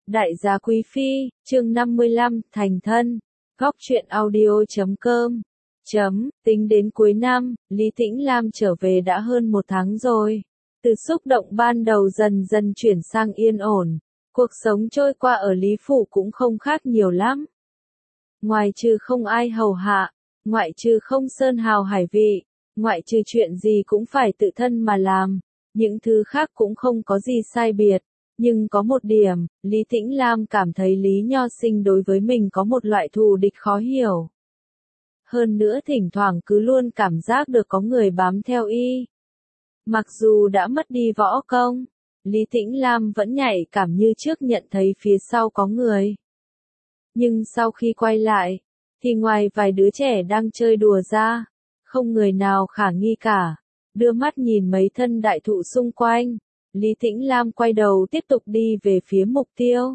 Đại gia quý phi, chương 55, thành thân. Góc truyện audio.com. Tính đến cuối năm, Lý Tĩnh Lam trở về đã hơn một tháng rồi. Từ xúc động ban đầu dần dần chuyển sang yên ổn. Cuộc sống trôi qua ở Lý Phủ cũng không khác nhiều lắm. Ngoài trừ không ai hầu hạ, ngoại trừ không sơn hào hải vị, ngoại trừ chuyện gì cũng phải tự thân mà làm, những thứ khác cũng không có gì sai biệt. Nhưng có một điểm, Lý Tĩnh Lam cảm thấy Lý Nho Sinh đối với mình có một loại thù địch khó hiểu. Hơn nữa thỉnh thoảng cứ luôn cảm giác được có người bám theo y. Mặc dù đã mất đi võ công, Lý Tĩnh Lam vẫn nhạy cảm như trước nhận thấy phía sau có người. Nhưng sau khi quay lại, thì ngoài vài đứa trẻ đang chơi đùa ra, không người nào khả nghi cả. Đưa mắt nhìn mấy thân đại thụ xung quanh, Lý Tĩnh Lam quay đầu tiếp tục đi về phía mục tiêu.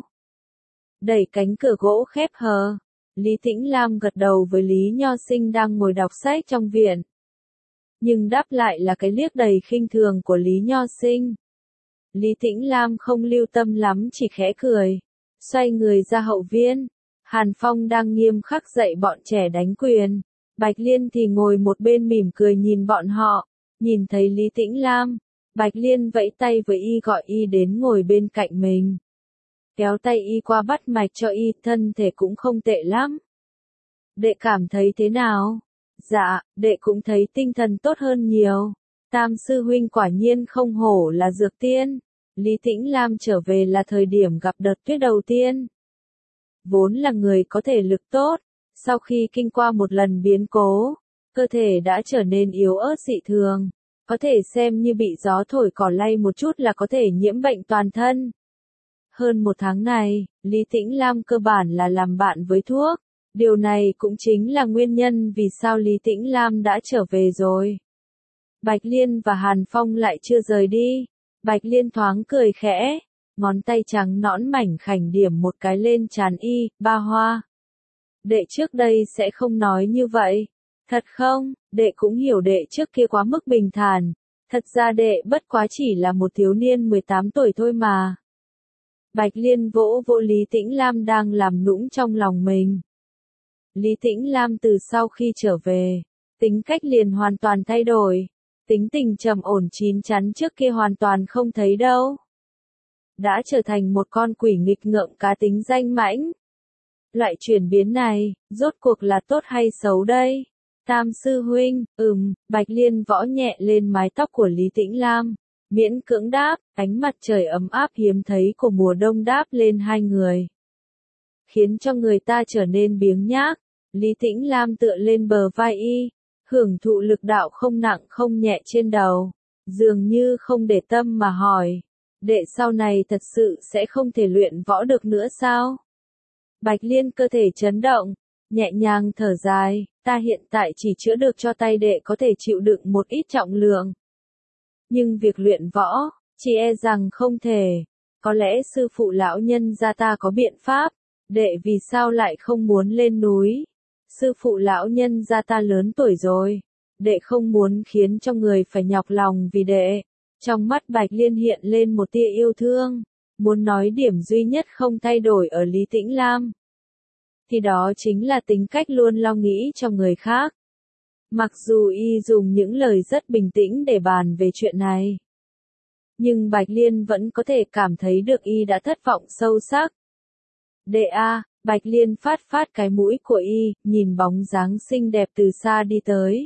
Đẩy cánh cửa gỗ khép hờ, Lý Tĩnh Lam gật đầu với Lý Nho Sinh đang ngồi đọc sách trong viện. Nhưng đáp lại là cái liếc đầy khinh thường của Lý Nho Sinh. Lý Tĩnh Lam không lưu tâm lắm, chỉ khẽ cười, xoay người ra hậu viên. Hàn Phong đang nghiêm khắc dạy bọn trẻ đánh quyền, Bạch Liên thì ngồi một bên mỉm cười nhìn bọn họ. Nhìn thấy Lý Tĩnh Lam, Bạch Liên vẫy tay với y gọi y đến ngồi bên cạnh mình. Kéo tay y qua bắt mạch cho y, thân thể cũng không tệ lắm. Đệ cảm thấy thế nào? Dạ, đệ cũng thấy tinh thần tốt hơn nhiều. Tam sư huynh quả nhiên không hổ là dược tiên. Lý Tĩnh Lam trở về là thời điểm gặp đợt tuyết đầu tiên. Vốn là người có thể lực tốt, sau khi kinh qua một lần biến cố, cơ thể đã trở nên yếu ớt dị thường. Có thể xem như bị gió thổi cỏ lay một chút là có thể nhiễm bệnh toàn thân. Hơn một tháng này, Lý Tĩnh Lam cơ bản là làm bạn với thuốc. Điều này cũng chính là nguyên nhân vì sao Lý Tĩnh Lam đã trở về rồi. Bạch Liên và Hàn Phong lại chưa rời đi. Bạch Liên thoáng cười khẽ, ngón tay trắng nõn mảnh khảnh điểm một cái lên trán y, ba hoa. Đệ trước đây sẽ không nói như vậy. Thật không, đệ cũng hiểu đệ trước kia quá mức bình thản. Thật ra đệ bất quá chỉ là một thiếu niên 18 tuổi thôi mà. Bạch Liên vỗ vỗ Lý Tĩnh Lam đang làm nũng trong lòng mình. Lý Tĩnh Lam từ sau khi trở về, tính cách liền hoàn toàn thay đổi. Tính tình trầm ổn chín chắn trước kia hoàn toàn không thấy đâu. Đã trở thành một con quỷ nghịch ngợm cá tính danh mãnh. Loại chuyển biến này, rốt cuộc là tốt hay xấu đây? Tam sư huynh, Bạch Liên võ nhẹ lên mái tóc của Lý Tĩnh Lam, miễn cưỡng đáp, ánh mặt trời ấm áp hiếm thấy của mùa đông đáp lên hai người. Khiến cho người ta trở nên biếng nhác, Lý Tĩnh Lam tựa lên bờ vai y, hưởng thụ lực đạo không nặng không nhẹ trên đầu, dường như không để tâm mà hỏi, đệ sau này thật sự sẽ không thể luyện võ được nữa sao? Bạch Liên cơ thể chấn động, nhẹ nhàng thở dài, ta hiện tại chỉ chữa được cho tay đệ có thể chịu đựng một ít trọng lượng. Nhưng việc luyện võ, chỉ e rằng không thể. Có lẽ sư phụ lão nhân gia ta có biện pháp, đệ vì sao lại không muốn lên núi? Sư phụ lão nhân gia ta lớn tuổi rồi, đệ không muốn khiến cho người phải nhọc lòng vì đệ. Trong mắt Bạch Liên hiện lên một tia yêu thương, muốn nói điểm duy nhất không thay đổi ở Lý Tĩnh Lam. Thì đó chính là tính cách luôn lo nghĩ cho người khác. Mặc dù y dùng những lời rất bình tĩnh để bàn về chuyện này, nhưng Bạch Liên vẫn có thể cảm thấy được y đã thất vọng sâu sắc. Đệ a, Bạch Liên phát phát cái mũi của y, nhìn bóng dáng xinh đẹp từ xa đi tới.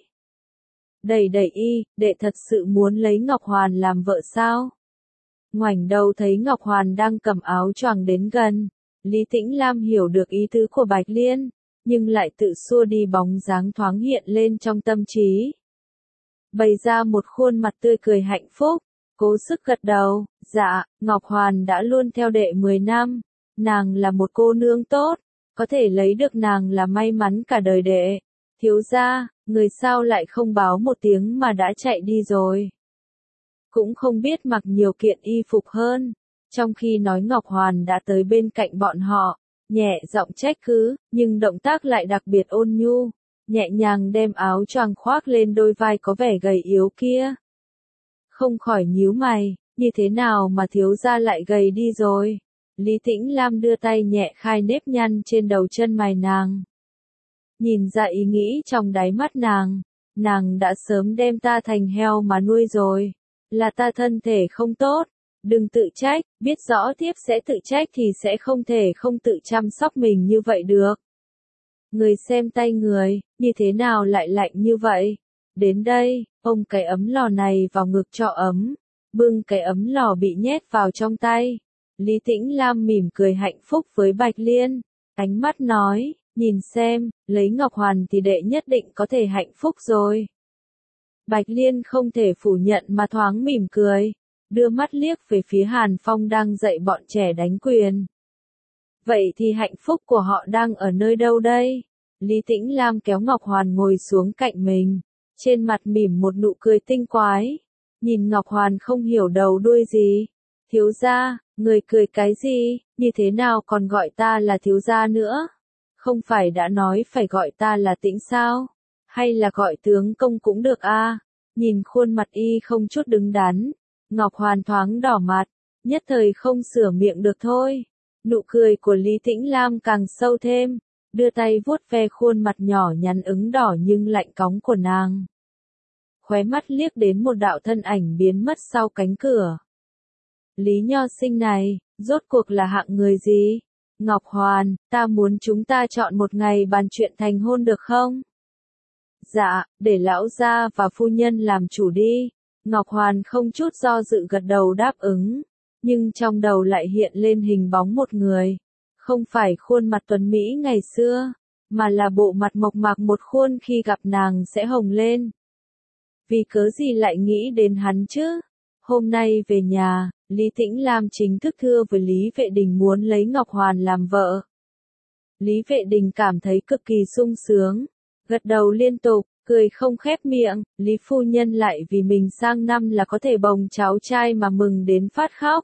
Đẩy đẩy y, đệ thật sự muốn lấy Ngọc Hoàn làm vợ sao? Ngoảnh đầu thấy Ngọc Hoàn đang cầm áo choàng đến gần. Lý Tĩnh Lam hiểu được ý tứ của Bạch Liên, nhưng lại tự xua đi bóng dáng thoáng hiện lên trong tâm trí. Bày ra một khuôn mặt tươi cười hạnh phúc, cố sức gật đầu, dạ, Ngọc Hoàn đã luôn theo đệ 10 năm, nàng là một cô nương tốt, có thể lấy được nàng là may mắn cả đời đệ. Thiếu gia, người sao lại không báo một tiếng mà đã chạy đi rồi? Cũng không biết mặc nhiều kiện y phục hơn. Trong khi nói Ngọc Hoàn đã tới bên cạnh bọn họ, nhẹ giọng trách cứ, nhưng động tác lại đặc biệt ôn nhu, nhẹ nhàng đem áo choàng khoác lên đôi vai có vẻ gầy yếu kia. Không khỏi nhíu mày, như thế nào mà thiếu gia lại gầy đi rồi? Lý Tĩnh Lam đưa tay nhẹ khai nếp nhăn trên đầu chân mày nàng. Nhìn ra ý nghĩ trong đáy mắt nàng đã sớm đem ta thành heo mà nuôi rồi. Là ta thân thể không tốt, đừng tự trách, biết rõ tiếp sẽ tự trách thì sẽ không thể không tự chăm sóc mình như vậy được. Người xem tay người, như thế nào lại lạnh như vậy? Đến đây, ôm cái ấm lò này vào ngực cho ấm, bưng cái ấm lò bị nhét vào trong tay. Lý Tĩnh Lam mỉm cười hạnh phúc với Bạch Liên, ánh mắt nói, nhìn xem, lấy Ngọc Hoàn thì đệ nhất định có thể hạnh phúc rồi. Bạch Liên không thể phủ nhận mà thoáng mỉm cười, đưa mắt liếc về phía Hàn Phong đang dạy bọn trẻ đánh quyền. Vậy thì hạnh phúc của họ đang ở nơi đâu đây? Lý Tĩnh Lam kéo Ngọc Hoàn ngồi xuống cạnh mình, trên mặt mỉm một nụ cười tinh quái. Nhìn Ngọc Hoàn không hiểu đầu đuôi gì. Thiếu gia, người cười cái gì, như thế nào còn gọi ta là thiếu gia nữa? Không phải đã nói phải gọi ta là Tĩnh sao? Hay là gọi tướng công cũng được à? Nhìn khuôn mặt y không chút đứng đắn, Ngọc Hoàn thoáng đỏ mặt, nhất thời không sửa miệng được thôi. Nụ cười của Lý Tĩnh Lam càng sâu thêm, đưa tay vuốt ve khuôn mặt nhỏ nhắn ửng đỏ nhưng lạnh cóng của nàng. Khóe mắt liếc đến một đạo thân ảnh biến mất sau cánh cửa. Lý Nho Sinh này, rốt cuộc là hạng người gì? Ngọc Hoàn, ta muốn chúng ta chọn một ngày bàn chuyện thành hôn được không? Dạ, để lão gia và phu nhân làm chủ đi. Ngọc Hoàn không chút do dự gật đầu đáp ứng, nhưng trong đầu lại hiện lên hình bóng một người. Không phải khuôn mặt tuấn Mỹ ngày xưa, mà là bộ mặt mộc mạc một khuôn khi gặp nàng sẽ hồng lên. Vì cớ gì lại nghĩ đến hắn chứ? Hôm nay về nhà, Lý Tĩnh Lam chính thức thưa với Lý Vệ Đình muốn lấy Ngọc Hoàn làm vợ. Lý Vệ Đình cảm thấy cực kỳ sung sướng, gật đầu liên tục, cười không khép miệng. Lý phu nhân lại vì mình sang năm là có thể bồng cháu trai mà mừng đến phát khóc.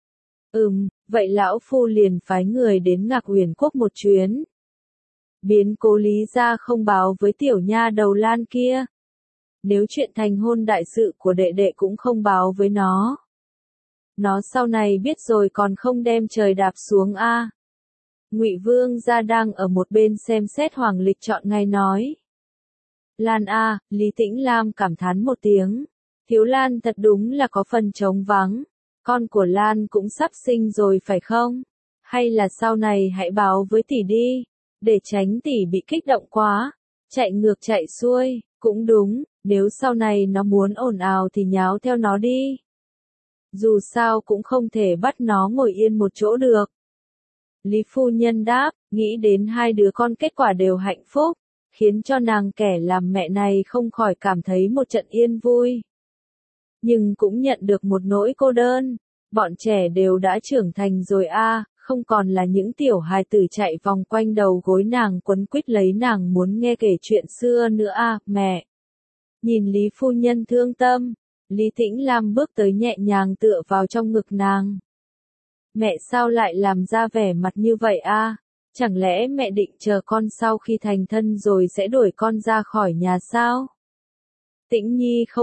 Vậy lão phu liền phái người đến Ngạc Uyển Quốc một chuyến. Biến cố Lý gia không báo với tiểu nha đầu Lan kia. Nếu chuyện thành hôn đại sự của đệ đệ cũng không báo với nó. Nó sau này biết rồi còn không đem trời đạp xuống a. Ngụy Vương gia đang ở một bên xem xét hoàng lịch chọn ngày nói. Lan a, Lý Tĩnh Lam cảm thán một tiếng. Thiếu Lan thật đúng là có phần trống vắng. Con của Lan cũng sắp sinh rồi phải không? Hay là sau này hãy báo với tỷ đi, để tránh tỷ bị kích động quá, chạy ngược chạy xuôi, cũng đúng, nếu sau này nó muốn ồn ào thì nháo theo nó đi. Dù sao cũng không thể bắt nó ngồi yên một chỗ được. Lý phu nhân đáp, nghĩ đến hai đứa con kết quả đều hạnh phúc, khiến cho nàng kẻ làm mẹ này không khỏi cảm thấy một trận yên vui. Nhưng cũng nhận được một nỗi cô đơn, bọn trẻ đều đã trưởng thành rồi a, không còn là những tiểu hài tử chạy vòng quanh đầu gối nàng quấn quýt lấy nàng muốn nghe kể chuyện xưa nữa a, mẹ. Nhìn Lý phu nhân thương tâm, Lý Tĩnh Lam bước tới nhẹ nhàng tựa vào trong ngực nàng. Mẹ sao lại làm ra vẻ mặt như vậy a? Chẳng lẽ mẹ định chờ con sau khi thành thân rồi sẽ đuổi con ra khỏi nhà sao? Tĩnh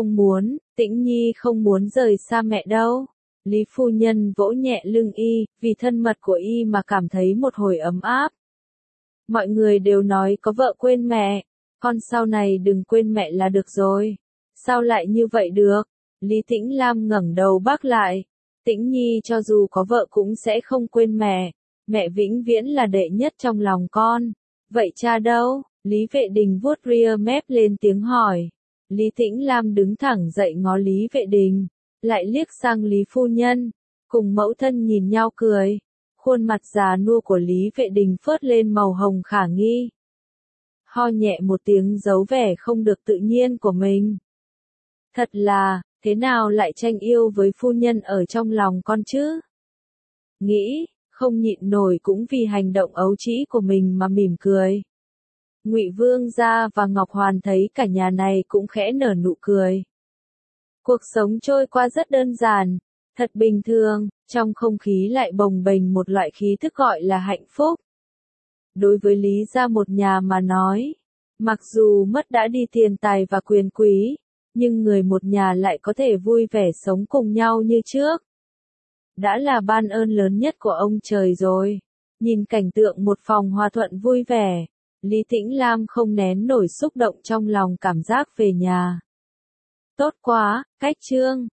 Nhi không muốn rời xa mẹ đâu. Lý phu nhân vỗ nhẹ lưng y, vì thân mật của y mà cảm thấy một hồi ấm áp. Mọi người đều nói có vợ quên mẹ, con sau này đừng quên mẹ là được rồi. Sao lại như vậy được? Lý Tĩnh Lam ngẩng đầu bác lại. Tĩnh Nhi cho dù có vợ cũng sẽ không quên mẹ. Mẹ vĩnh viễn là đệ nhất trong lòng con. Vậy cha đâu? Lý Vệ Đình vuốt ria mép lên tiếng hỏi. Lý Tĩnh Lam đứng thẳng dậy ngó Lý Vệ Đình, lại liếc sang Lý phu nhân, cùng mẫu thân nhìn nhau cười. Khuôn mặt già nua của Lý Vệ Đình phớt lên màu hồng khả nghi. Ho nhẹ một tiếng giấu vẻ không được tự nhiên của mình. Thật là, thế nào lại tranh yêu với phu nhân ở trong lòng con chứ? Nghĩ, không nhịn nổi cũng vì hành động ấu trĩ của mình mà mỉm cười. Ngụy Vương gia và Ngọc Hoàn thấy cả nhà này cũng khẽ nở nụ cười. Cuộc sống trôi qua rất đơn giản, thật bình thường, trong không khí lại bồng bềnh một loại khí thức gọi là hạnh phúc. Đối với Lý gia một nhà mà nói, mặc dù mất đã đi tiền tài và quyền quý, nhưng người một nhà lại có thể vui vẻ sống cùng nhau như trước. đã là ban ơn lớn nhất của ông trời rồi. Nhìn cảnh tượng một phòng hòa thuận vui vẻ, Lý Tĩnh Lam không nén nổi xúc động trong lòng, cảm giác về nhà. Tốt quá, cách Trương